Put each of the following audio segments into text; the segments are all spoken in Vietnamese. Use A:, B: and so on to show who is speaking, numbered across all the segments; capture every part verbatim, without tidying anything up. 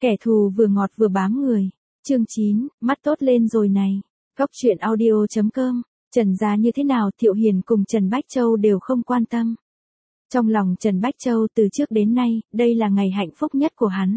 A: Kẻ thù vừa ngọt vừa bám người. Chương chín, mắt tốt lên rồi này. Góc truyện audio chấm com. Trần gia như thế nào Thiệu Hiền cùng Trần Bách Châu đều không quan tâm. Trong lòng Trần Bách Châu từ trước đến nay, đây là ngày hạnh phúc nhất của hắn.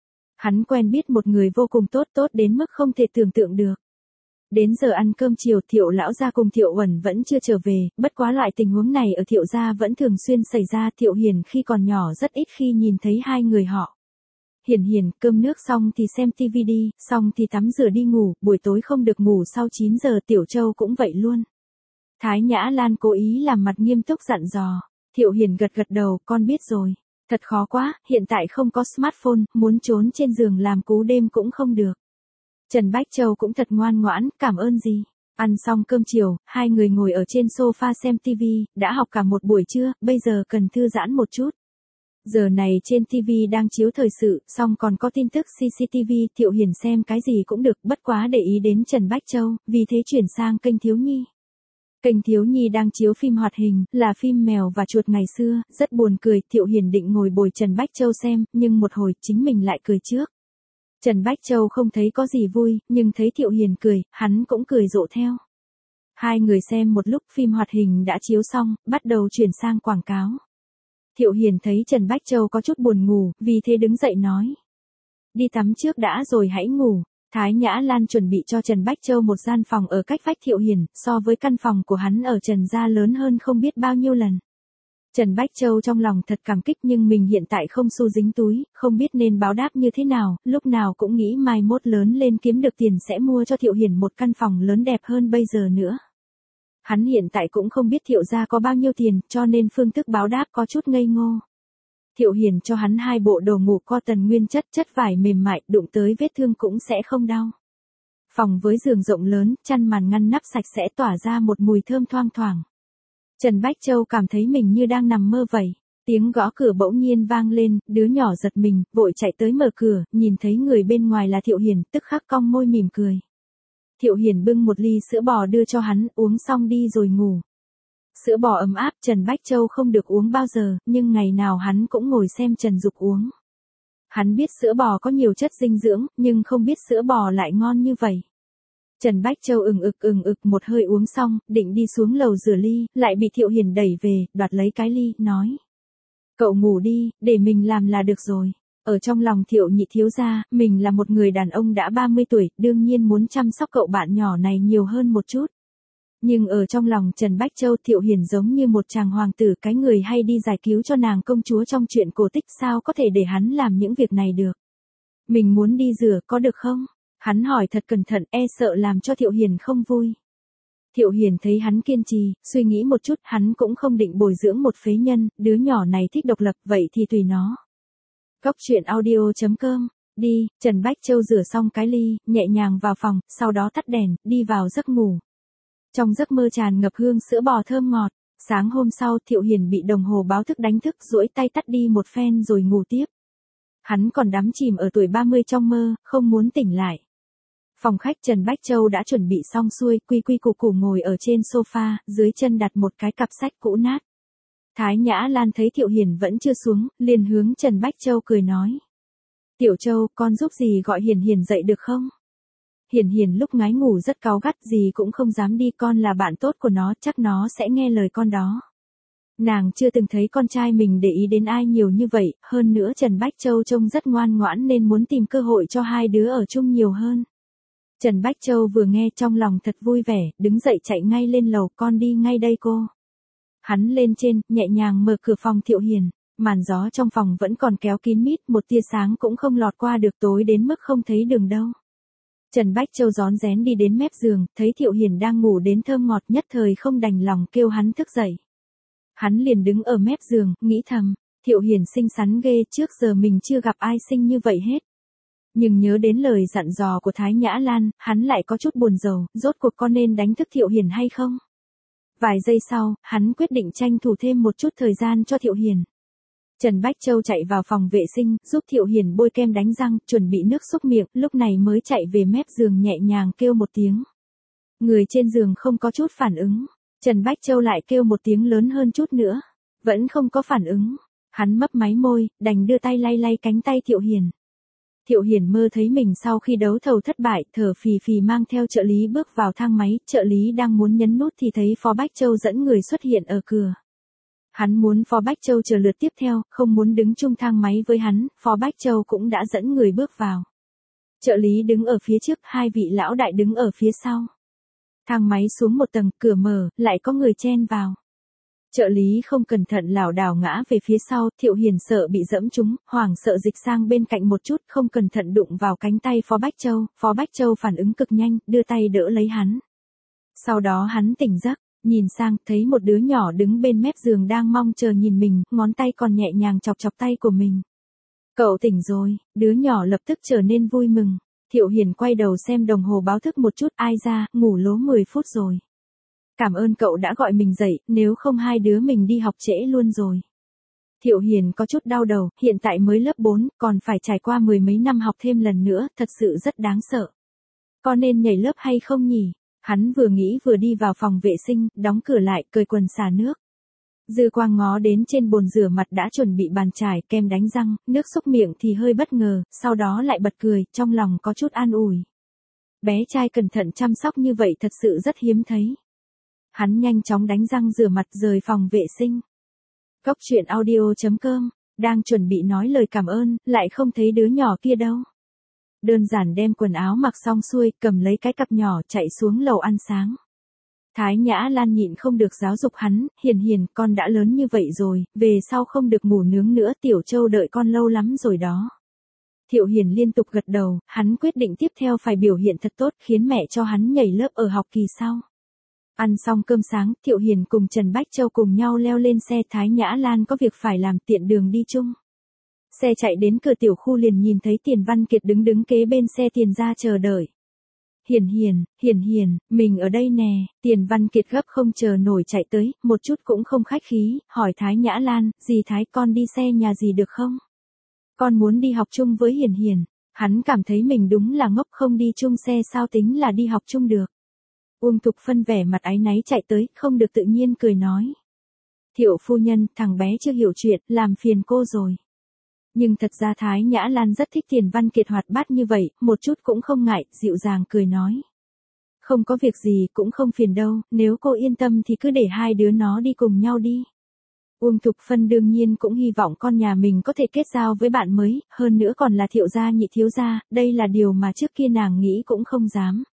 A: Hắn quen biết một người vô cùng tốt tốt đến mức không thể tưởng tượng được. Đến giờ ăn cơm chiều Thiệu lão gia cùng Thiệu Uẩn vẫn chưa trở về, bất quá loại tình huống này ở Thiệu gia vẫn thường xuyên xảy ra. Thiệu Hiền khi còn nhỏ rất ít khi nhìn thấy hai người họ. Hiền hiền, cơm nước xong thì xem tivi đi, xong thì tắm rửa đi ngủ, buổi tối không được ngủ sau chín giờ. Tiểu Châu cũng vậy luôn. Thái Nhã Lan cố ý làm mặt nghiêm túc dặn dò. Thiệu Hiền gật gật đầu, con biết rồi. Thật khó quá, hiện tại không có smartphone, muốn trốn trên giường làm cú đêm cũng không được. Trần Bách Châu cũng thật ngoan ngoãn, cảm ơn gì. Ăn xong cơm chiều, hai người ngồi ở trên sofa xem tivi, đã học cả một buổi trưa, bây giờ cần thư giãn một chút. Giờ này trên tivi đang chiếu thời sự, xong còn có tin tức xê xê tê vê, Thiệu Hiền xem cái gì cũng được, bất quá để ý đến Trần Bách Châu, vì thế chuyển sang kênh Thiếu Nhi. Kênh Thiếu Nhi đang chiếu phim hoạt hình, là phim mèo và chuột ngày xưa, rất buồn cười. Thiệu Hiền định ngồi bồi Trần Bách Châu xem, nhưng một hồi chính mình lại cười trước. Trần Bách Châu không thấy có gì vui, nhưng thấy Thiệu Hiền cười, hắn cũng cười rộ theo. Hai người xem một lúc phim hoạt hình đã chiếu xong, bắt đầu chuyển sang quảng cáo. Thiệu Hiền thấy Trần Bách Châu có chút buồn ngủ, vì thế đứng dậy nói. Đi tắm trước đã rồi hãy ngủ. Thái Nhã Lan chuẩn bị cho Trần Bách Châu một gian phòng ở cách vách Thiệu Hiền, so với căn phòng của hắn ở Trần gia lớn hơn không biết bao nhiêu lần. Trần Bách Châu trong lòng thật cảm kích nhưng mình hiện tại không xu dính túi, không biết nên báo đáp như thế nào, lúc nào cũng nghĩ mai mốt lớn lên kiếm được tiền sẽ mua cho Thiệu Hiền một căn phòng lớn đẹp hơn bây giờ nữa. Hắn hiện tại cũng không biết Thiệu gia có bao nhiêu tiền, cho nên phương thức báo đáp có chút ngây ngô. Thiệu Hiền cho hắn hai bộ đồ ngủ cotton nguyên chất, chất vải mềm mại, đụng tới vết thương cũng sẽ không đau. Phòng với giường rộng lớn, chăn màn ngăn nắp sạch sẽ tỏa ra một mùi thơm thoang thoảng. Trần Bách Châu cảm thấy mình như đang nằm mơ vậy. Tiếng gõ cửa bỗng nhiên vang lên, đứa nhỏ giật mình, vội chạy tới mở cửa, nhìn thấy người bên ngoài là Thiệu Hiền, tức khắc cong môi mỉm cười. Thiệu Hiền bưng một ly sữa bò đưa cho hắn, uống xong đi rồi ngủ. Sữa bò ấm áp Trần Bách Châu không được uống bao giờ, nhưng ngày nào hắn cũng ngồi xem Trần Dục uống. Hắn biết sữa bò có nhiều chất dinh dưỡng, nhưng không biết sữa bò lại ngon như vậy. Trần Bách Châu ừng ực ừng ực một hơi uống xong, định đi xuống lầu rửa ly, lại bị Thiệu Hiền đẩy về, đoạt lấy cái ly, nói. Cậu ngủ đi, để mình làm là được rồi. Ở trong lòng Thiệu nhị thiếu gia, mình là một người đàn ông đã ba mươi tuổi, đương nhiên muốn chăm sóc cậu bạn nhỏ này nhiều hơn một chút. Nhưng ở trong lòng Trần Bách Châu, Thiệu Hiền giống như một chàng hoàng tử, cái người hay đi giải cứu cho nàng công chúa trong truyện cổ tích, sao có thể để hắn làm những việc này được. Mình muốn đi rửa, có được không? Hắn hỏi thật cẩn thận, e sợ làm cho Thiệu Hiền không vui. Thiệu Hiền thấy hắn kiên trì, suy nghĩ một chút, hắn cũng không định bồi dưỡng một phế nhân, đứa nhỏ này thích độc lập, vậy thì tùy nó. Góc truyện audio chấm com. Đi, Trần Bách Châu rửa xong cái ly, nhẹ nhàng vào phòng, sau đó tắt đèn, đi vào giấc ngủ. Trong giấc mơ tràn ngập hương sữa bò thơm ngọt. Sáng hôm sau Thiệu Hiền bị đồng hồ báo thức đánh thức, duỗi tay tắt đi một phen rồi ngủ tiếp. Hắn còn đắm chìm ở tuổi ba mươi trong mơ, không muốn tỉnh lại. Phòng khách Trần Bách Châu đã chuẩn bị xong xuôi, quy quy củ củ ngồi ở trên sofa, dưới chân đặt một cái cặp sách cũ nát. Thái Nhã Lan thấy Thiệu Hiền vẫn chưa xuống, liền hướng Trần Bách Châu cười nói. Tiểu Châu, con giúp gì gọi Hiền Hiền dậy được không? Hiền Hiền lúc ngái ngủ rất cáu gắt, gì cũng không dám đi, con là bạn tốt của nó, chắc nó sẽ nghe lời con đó. Nàng chưa từng thấy con trai mình để ý đến ai nhiều như vậy, hơn nữa Trần Bách Châu trông rất ngoan ngoãn nên muốn tìm cơ hội cho hai đứa ở chung nhiều hơn. Trần Bách Châu vừa nghe trong lòng thật vui vẻ, đứng dậy chạy ngay lên lầu, con đi ngay đây cô. Hắn lên trên, nhẹ nhàng mở cửa phòng Thiệu Hiền, màn gió trong phòng vẫn còn kéo kín mít, một tia sáng cũng không lọt qua được, tối đến mức không thấy đường đâu. Trần Bách Châu rón rén đi đến mép giường, thấy Thiệu Hiền đang ngủ đến thơm ngọt, nhất thời không đành lòng kêu hắn thức dậy. Hắn liền đứng ở mép giường, nghĩ thầm, Thiệu Hiền xinh xắn ghê, trước giờ mình chưa gặp ai xinh như vậy hết. Nhưng nhớ đến lời dặn dò của Thái Nhã Lan, hắn lại có chút buồn rầu, rốt cuộc có nên đánh thức Thiệu Hiền hay không? Vài giây sau, hắn quyết định tranh thủ thêm một chút thời gian cho Thiệu Hiền. Trần Bách Châu chạy vào phòng vệ sinh, giúp Thiệu Hiền bôi kem đánh răng, chuẩn bị nước xúc miệng, lúc này mới chạy về mép giường nhẹ nhàng kêu một tiếng. Người trên giường không có chút phản ứng. Trần Bách Châu lại kêu một tiếng lớn hơn chút nữa. Vẫn không có phản ứng. Hắn mấp máy môi, đành đưa tay lay lay cánh tay Thiệu Hiền. Thiệu Hiền mơ thấy mình sau khi đấu thầu thất bại, thở phì phì mang theo trợ lý bước vào thang máy, trợ lý đang muốn nhấn nút thì thấy Phó Bách Châu dẫn người xuất hiện ở cửa. Hắn muốn Phó Bách Châu chờ lượt tiếp theo, không muốn đứng chung thang máy với hắn, Phó Bách Châu cũng đã dẫn người bước vào. Trợ lý đứng ở phía trước, hai vị lão đại đứng ở phía sau. Thang máy xuống một tầng, cửa mở, lại có người chen vào. Trợ lý không cẩn thận lảo đảo ngã về phía sau, Thiệu Hiền sợ bị dẫm trúng, hoảng sợ dịch sang bên cạnh một chút, không cẩn thận đụng vào cánh tay Phó Bách Châu, Phó Bách Châu phản ứng cực nhanh, đưa tay đỡ lấy hắn. Sau đó hắn tỉnh giấc, nhìn sang, thấy một đứa nhỏ đứng bên mép giường đang mong chờ nhìn mình, ngón tay còn nhẹ nhàng chọc chọc tay của mình. Cậu tỉnh rồi, đứa nhỏ lập tức trở nên vui mừng. Thiệu Hiền quay đầu xem đồng hồ báo thức một chút, ai ra, ngủ lố mười phút rồi. Cảm ơn cậu đã gọi mình dậy, nếu không hai đứa mình đi học trễ luôn rồi. Thiệu Hiền có chút đau đầu, hiện tại mới lớp bốn, còn phải trải qua mười mấy năm học thêm lần nữa, thật sự rất đáng sợ. Có nên nhảy lớp hay không nhỉ? Hắn vừa nghĩ vừa đi vào phòng vệ sinh, đóng cửa lại, cởi quần xả nước. Dư Quang ngó đến trên bồn rửa mặt đã chuẩn bị bàn chải, kem đánh răng, nước xúc miệng thì hơi bất ngờ, sau đó lại bật cười, trong lòng có chút an ủi. Bé trai cẩn thận chăm sóc như vậy thật sự rất hiếm thấy. Hắn nhanh chóng đánh răng rửa mặt rời phòng vệ sinh. Cốc truyện audio chấm com, đang chuẩn bị nói lời cảm ơn, lại không thấy đứa nhỏ kia đâu. Đơn giản đem quần áo mặc xong xuôi, cầm lấy cái cặp nhỏ chạy xuống lầu ăn sáng. Thái Nhã Lan nhịn không được giáo dục hắn, Hiền Hiền, con đã lớn như vậy rồi, về sau không được ngủ nướng nữa, Tiểu Châu đợi con lâu lắm rồi đó. Thiệu Hiền liên tục gật đầu, hắn quyết định tiếp theo phải biểu hiện thật tốt, khiến mẹ cho hắn nhảy lớp ở học kỳ sau. Ăn xong cơm sáng, Thiệu Hiền cùng Trần Bách Châu cùng nhau leo lên xe, Thái Nhã Lan có việc phải làm, tiện đường đi chung. Xe chạy đến cửa tiểu khu liền nhìn thấy Tiền Văn Kiệt đứng đứng kế bên xe Tiền ra chờ đợi. Hiền Hiền, Hiền Hiền, mình ở đây nè. Tiền Văn Kiệt gấp không chờ nổi chạy tới, một chút cũng không khách khí, hỏi Thái Nhã Lan, dì Thái con đi xe nhà dì được không? Con muốn đi học chung với Hiền Hiền. Hắn cảm thấy mình đúng là ngốc, không đi chung xe sao tính là đi học chung được. Uông Thục Phân vẻ mặt áy náy chạy tới, không được tự nhiên cười nói. Thiệu phu nhân, thằng bé chưa hiểu chuyện, làm phiền cô rồi. Nhưng thật ra Thái Nhã Lan rất thích Tiền Văn Kiệt hoạt bát như vậy, một chút cũng không ngại, dịu dàng cười nói. Không có việc gì, cũng không phiền đâu, nếu cô yên tâm thì cứ để hai đứa nó đi cùng nhau đi. Uông Thục Phân đương nhiên cũng hy vọng con nhà mình có thể kết giao với bạn mới, hơn nữa còn là Thiệu gia nhị thiếu gia, đây là điều mà trước kia nàng nghĩ cũng không dám.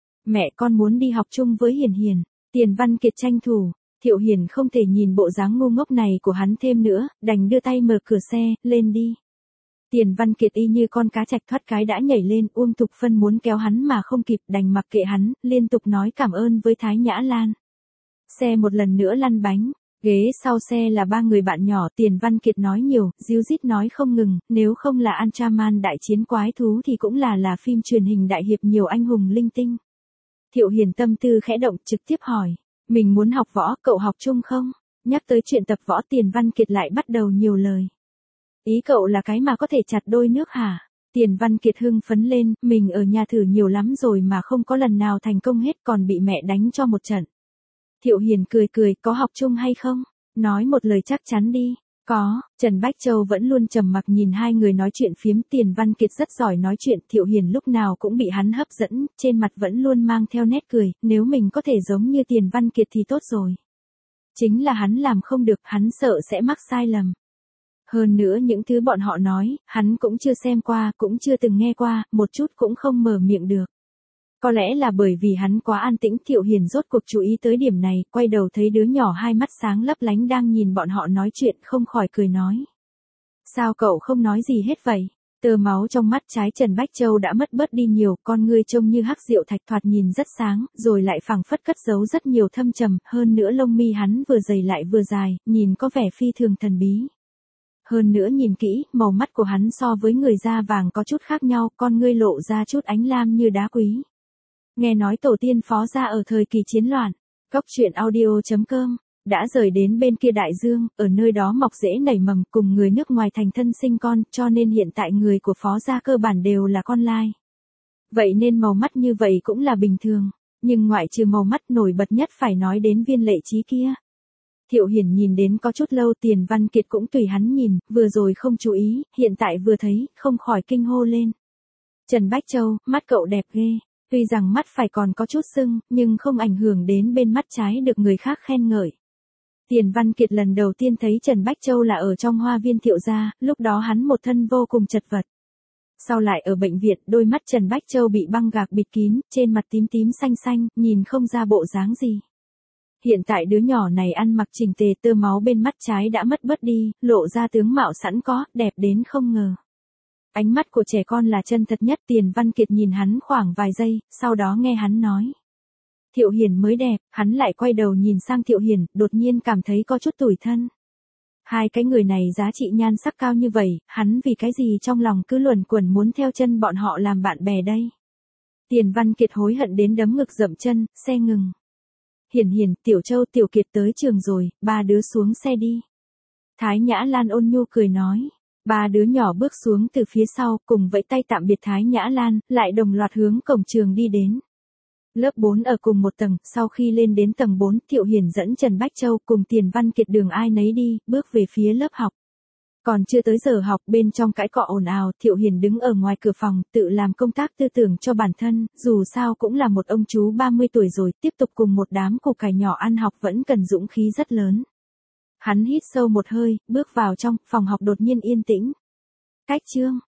A: Mẹ con muốn đi học chung với Hiền Hiền. Tiền Văn Kiệt tranh thủ. Thiệu Hiền không thể nhìn bộ dáng ngu ngốc này của hắn thêm nữa, đành đưa tay mở cửa xe, lên đi. Tiền Văn Kiệt y như con cá trạch thoát cái đã nhảy lên, Uông Thục Phân muốn kéo hắn mà không kịp, đành mặc kệ hắn, liên tục nói cảm ơn với Thái Nhã Lan. Xe một lần nữa lăn bánh, ghế sau xe là ba người bạn nhỏ, Tiền Văn Kiệt nói nhiều, díu dít nói không ngừng, nếu không là Ultraman đại chiến quái thú thì cũng là là phim truyền hình đại hiệp nhiều anh hùng linh tinh. Thiệu Hiền tâm tư khẽ động, trực tiếp hỏi, mình muốn học võ, cậu học chung không? Nhắc tới chuyện tập võ, Tiền Văn Kiệt lại bắt đầu nhiều lời. Ý cậu là cái mà có thể chặt đôi nước hả? Tiền Văn Kiệt hưng phấn lên, mình ở nhà thử nhiều lắm rồi mà không có lần nào thành công hết, còn bị mẹ đánh cho một trận. Thiệu Hiền cười cười, có học chung hay không? Nói một lời chắc chắn đi. Có. Trần Bách Châu vẫn luôn trầm mặc nhìn hai người nói chuyện phiếm. Tiền Văn Kiệt rất giỏi nói chuyện, Thiệu Hiền lúc nào cũng bị hắn hấp dẫn, trên mặt vẫn luôn mang theo nét cười, nếu mình có thể giống như Tiền Văn Kiệt thì tốt rồi. Chính là hắn làm không được, hắn sợ sẽ mắc sai lầm. Hơn nữa những thứ bọn họ nói, hắn cũng chưa xem qua, cũng chưa từng nghe qua, một chút cũng không mở miệng được. Có lẽ là bởi vì hắn quá an tĩnh, Thiệu Hiền rốt cuộc chú ý tới điểm này, quay đầu thấy đứa nhỏ hai mắt sáng lấp lánh đang nhìn bọn họ nói chuyện, không khỏi cười nói. Sao cậu không nói gì hết vậy? Tơ máu trong mắt trái Trần Bách Châu đã mất bớt đi nhiều, con ngươi trông như hắc diệu thạch, thoạt nhìn rất sáng, rồi lại phảng phất cất giấu rất nhiều thâm trầm, hơn nữa lông mi hắn vừa dày lại vừa dài, nhìn có vẻ phi thường thần bí. Hơn nữa nhìn kỹ, màu mắt của hắn so với người da vàng có chút khác nhau, con ngươi lộ ra chút ánh lam như đá quý. Nghe nói tổ tiên Phó gia ở thời kỳ chiến loạn, cốc truyện audio chấm com, đã rời đến bên kia đại dương, ở nơi đó mọc rễ nảy mầm, cùng người nước ngoài thành thân sinh con, cho nên hiện tại người của Phó gia cơ bản đều là con lai. Vậy nên màu mắt như vậy cũng là bình thường, nhưng ngoại trừ màu mắt nổi bật nhất phải nói đến Viên Lệ Trí kia. Thiệu Hiền nhìn đến có chút lâu, Tiền Văn Kiệt cũng tùy hắn nhìn, vừa rồi không chú ý, hiện tại vừa thấy, không khỏi kinh hô lên. Trần Bách Châu, mắt cậu đẹp ghê. Tuy rằng mắt phải còn có chút sưng, nhưng không ảnh hưởng đến bên mắt trái được người khác khen ngợi. Tiền Văn Kiệt lần đầu tiên thấy Trần Bách Châu là ở trong hoa viên Thiệu gia, lúc đó hắn một thân vô cùng chật vật. Sau lại ở bệnh viện, đôi mắt Trần Bách Châu bị băng gạc bịt kín, trên mặt tím tím xanh xanh, nhìn không ra bộ dáng gì. Hiện tại đứa nhỏ này ăn mặc chỉnh tề, tơ máu bên mắt trái đã mất bớt đi, lộ ra tướng mạo sẵn có, đẹp đến không ngờ. Ánh mắt của trẻ con là chân thật nhất. Tiền Văn Kiệt nhìn hắn khoảng vài giây, sau đó nghe hắn nói. Thiệu Hiền mới đẹp, hắn lại quay đầu nhìn sang Thiệu Hiền, đột nhiên cảm thấy có chút tủi thân. Hai cái người này giá trị nhan sắc cao như vậy, hắn vì cái gì trong lòng cứ luẩn quẩn muốn theo chân bọn họ làm bạn bè đây. Tiền Văn Kiệt hối hận đến đấm ngực dậm chân, xe ngừng. Hiền Hiền, Tiểu Châu, Tiểu Kiệt tới trường rồi, ba đứa xuống xe đi. Thái Nhã Lan ôn nhu cười nói. Ba đứa nhỏ bước xuống từ phía sau, cùng vẫy tay tạm biệt Thái Nhã Lan, lại đồng loạt hướng cổng trường đi đến. Lớp bốn ở cùng một tầng, sau khi lên đến tầng bốn, Thiệu Hiền dẫn Trần Bách Châu cùng Tiền Văn Kiệt đường ai nấy đi, bước về phía lớp học. Còn chưa tới giờ học, bên trong cãi cọ ồn ào, Thiệu Hiền đứng ở ngoài cửa phòng, tự làm công tác tư tưởng cho bản thân, dù sao cũng là một ông chú ba mươi tuổi rồi, tiếp tục cùng một đám củ cải nhỏ ăn học vẫn cần dũng khí rất lớn. Hắn hít sâu một hơi, bước vào trong, phòng học đột nhiên yên tĩnh. Cách chương.